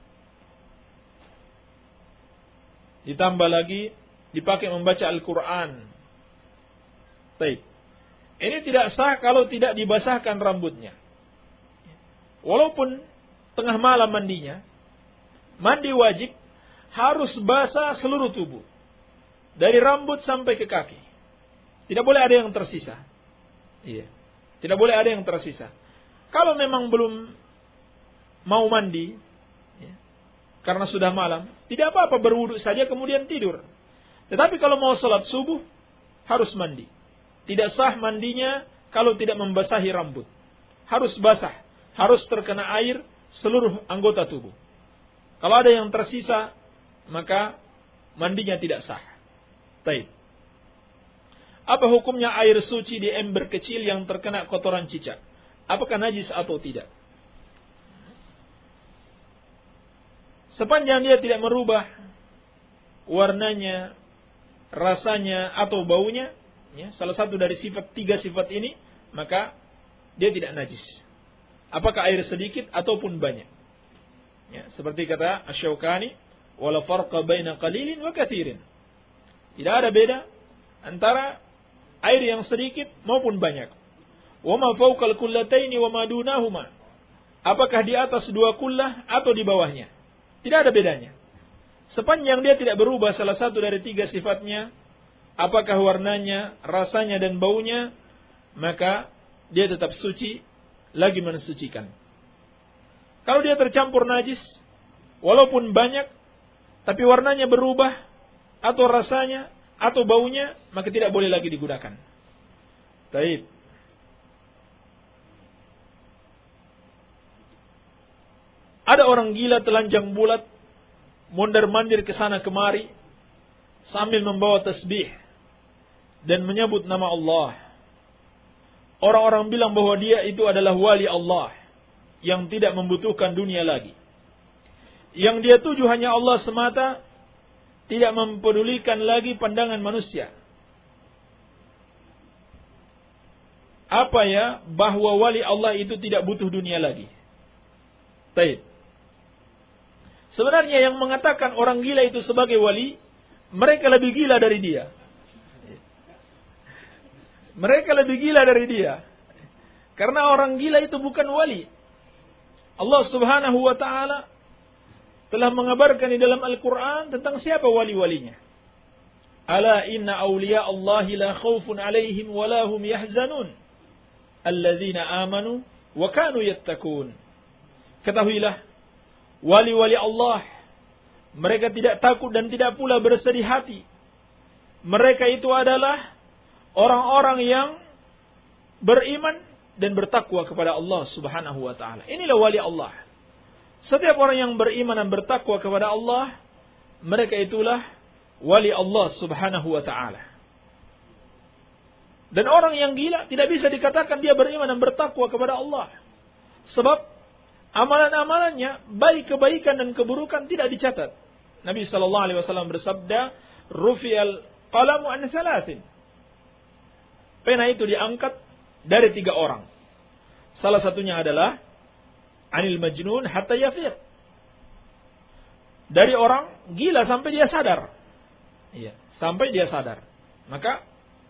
Ditambah lagi dipakai membaca Al-Quran. Baik. Ini tidak sah kalau tidak dibasahkan rambutnya. Walaupun tengah malam mandinya, mandi wajib harus basah seluruh tubuh. Dari rambut sampai ke kaki. Tidak boleh ada yang tersisa. Iya. Tidak boleh ada yang tersisa. Kalau memang belum mau mandi, ya, karena sudah malam, tidak apa-apa berwudu saja kemudian tidur. Tetapi kalau mau salat subuh, harus mandi. Tidak sah mandinya kalau tidak membasahi rambut. Harus basah. Harus terkena air seluruh anggota tubuh. Kalau ada yang tersisa, maka mandinya tidak sah. Baik. Apa hukumnya air suci di ember kecil yang terkena kotoran cicak? Apakah najis atau tidak? Sepanjang dia tidak merubah warnanya, rasanya, atau baunya, ya, salah satu dari sifat tiga sifat ini, maka dia tidak najis. Apakah air sedikit ataupun banyak? Ya, seperti kata Asy-Syaukani, wala farqa baina qalilin wa katsirin. Tidak ada beda antara air yang sedikit maupun banyak. Wa ma fawqal kullataini wa ma dunahuma. Apakah di atas dua kullah atau di bawahnya? Tidak ada bedanya. sepanjang dia tidak berubah salah satu dari tiga sifatnya, apakah warnanya, rasanya, dan baunya, maka dia tetap suci, lagi mensucikan. Kalau dia tercampur najis, walaupun banyak, tapi warnanya berubah, atau rasanya, atau baunya, maka tidak boleh lagi digunakan. Baik. Ada orang gila telanjang bulat, mondar-mandir ke sana kemari, sambil membawa tasbih dan menyebut nama Allah. Orang-orang bilang bahwa dia itu adalah wali Allah yang tidak membutuhkan dunia lagi. Yang dia tuju hanya Allah semata, tidak mempedulikan lagi pandangan manusia. Apa ya, bahwa wali Allah itu tidak butuh dunia lagi. Baik. Sebenarnya yang mengatakan orang gila itu sebagai wali, mereka lebih gila dari dia. Mereka lebih gila dari dia. Karena orang gila itu bukan wali. Allah Subhanahu wa ta'ala telah mengabarkan di dalam Al-Quran tentang siapa wali-walinya. Ala inna awliya Allahi la khawfun alaihim wa la hum yahzanun. Alladzina amanu wa kanu yattakun. Ketahuilah, wali-wali Allah, mereka tidak takut dan tidak pula bersedih hati. Mereka itu adalah orang-orang yang beriman dan bertakwa kepada Allah Subhanahu wa ta'ala. Inilah wali Allah. Setiap orang yang beriman dan bertakwa kepada Allah, mereka itulah wali Allah Subhanahu wa ta'ala. Dan orang yang gila tidak bisa dikatakan dia beriman dan bertakwa kepada Allah. Sebab amalan-amalannya, baik kebaikan dan keburukan tidak dicatat. Nabi sallallahu alaihi wasallam bersabda, "Rufi'al qalamu an thalathin." Pena itu diangkat dari tiga orang. Salah satunya adalah anil majnun hatta yafiq. Dari orang gila sampai dia sadar. Iya, sampai dia sadar. Maka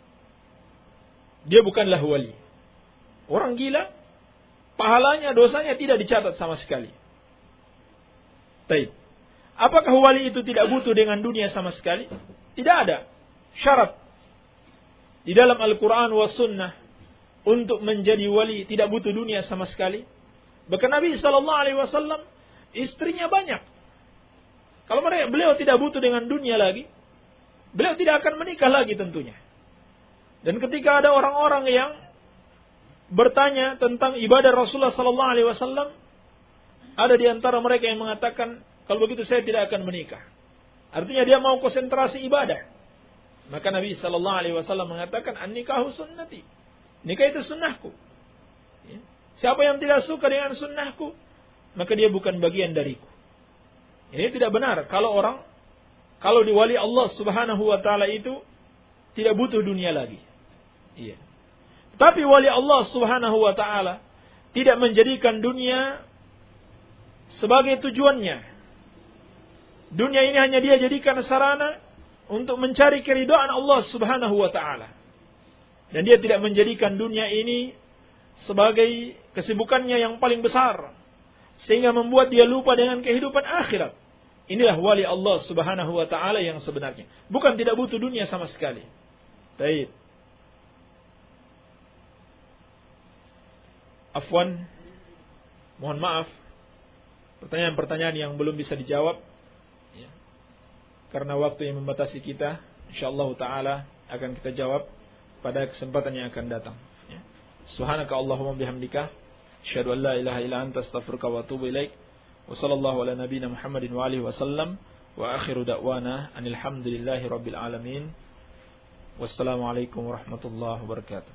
dia bukanlah wali. Orang gila, pahalanya, dosanya tidak dicatat sama sekali. Baik. Apakah wali itu tidak butuh dengan dunia sama sekali? Tidak ada syarat di dalam Al-Quran wa Sunnah untuk menjadi wali tidak butuh dunia sama sekali. Bahkan Nabi Sallallahu Alaihi Wasallam istrinya banyak. Kalau mereka beliau tidak butuh dengan dunia lagi, beliau tidak akan menikah lagi tentunya. Dan ketika ada orang-orang yang bertanya tentang ibadah Rasulullah Sallallahu Alaihi Wasallam, ada di antara mereka yang mengatakan, kalau begitu saya tidak akan menikah. Artinya dia mau konsentrasi ibadah. Maka Nabi Sallallahu Alaihi Wasallam mengatakan, an-nikahu sunnati. Nikah itu sunnahku. Ya. Siapa yang tidak suka dengan sunnahku, maka dia bukan bagian dariku. Ini tidak benar. Kalau orang, kalau di wali Allah Subhanahu Wa Taala itu tidak butuh dunia lagi. Iya. Tapi wali Allah Subhanahu Wa Taala tidak menjadikan dunia sebagai tujuannya. Dunia ini hanya dia jadikan sarana untuk mencari keridhaan Allah Subhanahu Wa Taala. Dan dia tidak menjadikan dunia ini sebagai kesibukannya yang paling besar, sehingga membuat dia lupa dengan kehidupan akhirat. Inilah wali Allah Subhanahu Wa Taala yang sebenarnya. Bukan tidak butuh dunia sama sekali. Baik. Afwan, mohon maaf, pertanyaan-pertanyaan yang belum bisa dijawab, ya, karena waktu yang membatasi kita. InsyaAllah ta'ala akan kita jawab pada kesempatan yang akan datang. Ya. Subhanaka Allahumma bihamdika, asyhadu an la ilaha illa anta, astaghfiruka wa atubu ilaik. Wa sallallahu ala nabiyyina Muhammadin wa alihi wa sallam. Wa akhiru da'wana anil hamdulillahi rabbil alamin. Wassalamualaikum warahmatullahi wabarakatuh.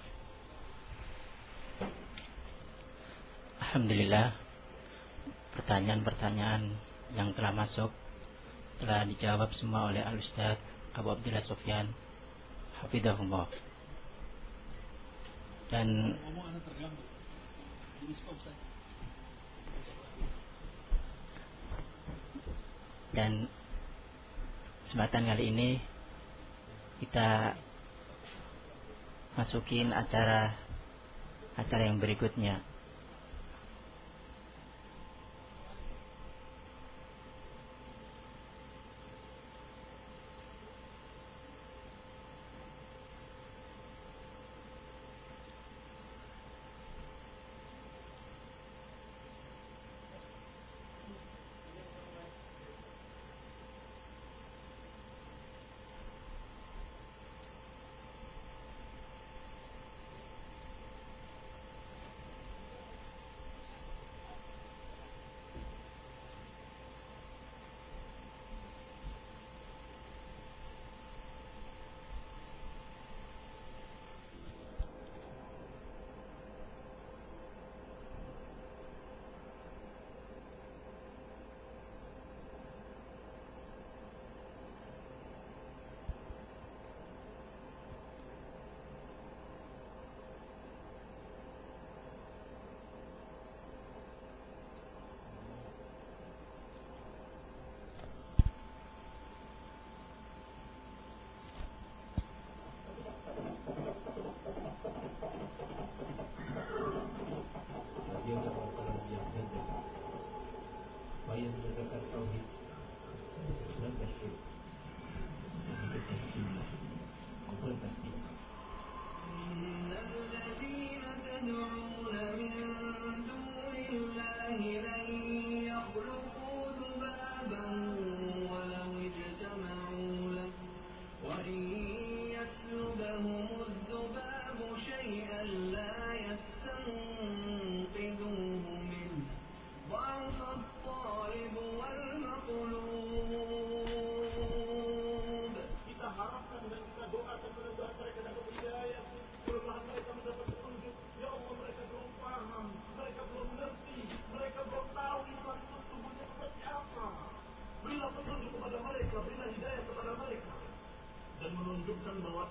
Alhamdulillah, pertanyaan-pertanyaan yang telah masuk telah dijawab semua oleh Al-Ustaz Abu Abdillah Sufyan hafidhahullah. Dan dan kesempatan kali ini kita masukin acara acara yang berikutnya.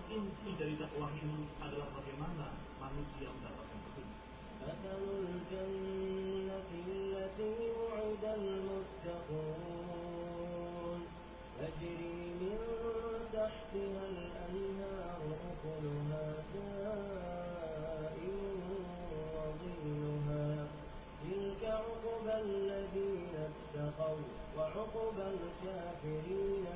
inti dari dakwah ini adalah bagaimana manusia mendapatkan petunjuk. Masalul jannati allati wu'ida al-muttaqun tajri min tahtiha al-anhar ukuluha da'irun wa dhilluha tilka 'uqba alladhina ittaqaw wa 'uqba al-kafirina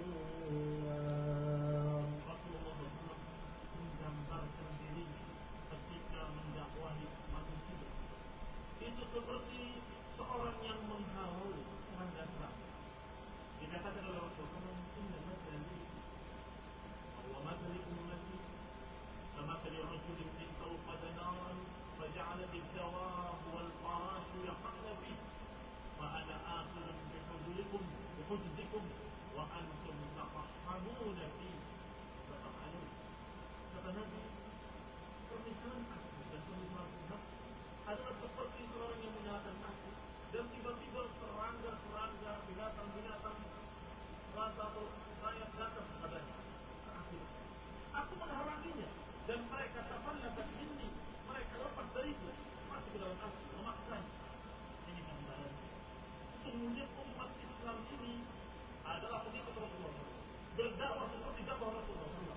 menggambarkan dirinya ketika mendakwahi manusia itu seperti seorang yang menghalau serangga serangga. Dikatakan oleh Rasulullah Inna mathali wa mathali ummati kamathali rajulin istawqada naran faja'ala ad-dawab wal farash yaqna fihi wa ana akhirun bihujzikum bihujzikum wa antum tafahhamuna fihi fataf'alun. Kata Nabi, permisalan aku dan permisalan umat adalah seperti seorang yang menyalakan api dan tiba-tiba serangga-serangga, binatang-binatang rasa atau rakyat datang kepadanya. Aku menghalanginya dan mereka tafallakat minni, mereka lepas dariku, masuk ke dalam api, memaksanya. Ini gambarannya. Sesungguhnya umat Islam ini adalah pengikut Rasulullah, berdakwah seperti dakwah Rasulullah.